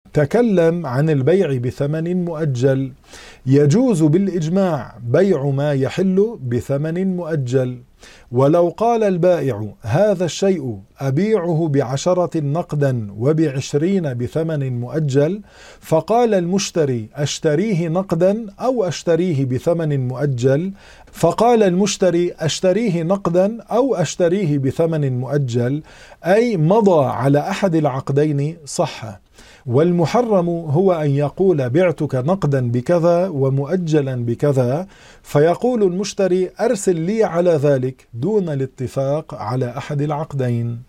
تكلم عن البيع بثمن مؤجل. يجوز بالإجماع بيع ما يحل بثمن مؤجل. ولو قال البائع هذا الشيء أبيعه ب10 نقدا وب20 بثمن مؤجل، فقال المشتري أشتريه نقدا أو أشتريه بثمن مؤجل، فقال المشتري أشتريه نقدا أو أشتريه بثمن مؤجل، أي مضى على أحد العقدين، صح. والمحرم هو أن يقول بعتك نقدا بكذا ومؤجلا بكذا، فيقول المشتري أرسل لي على ذلك دون الاتفاق على أحد العقدين.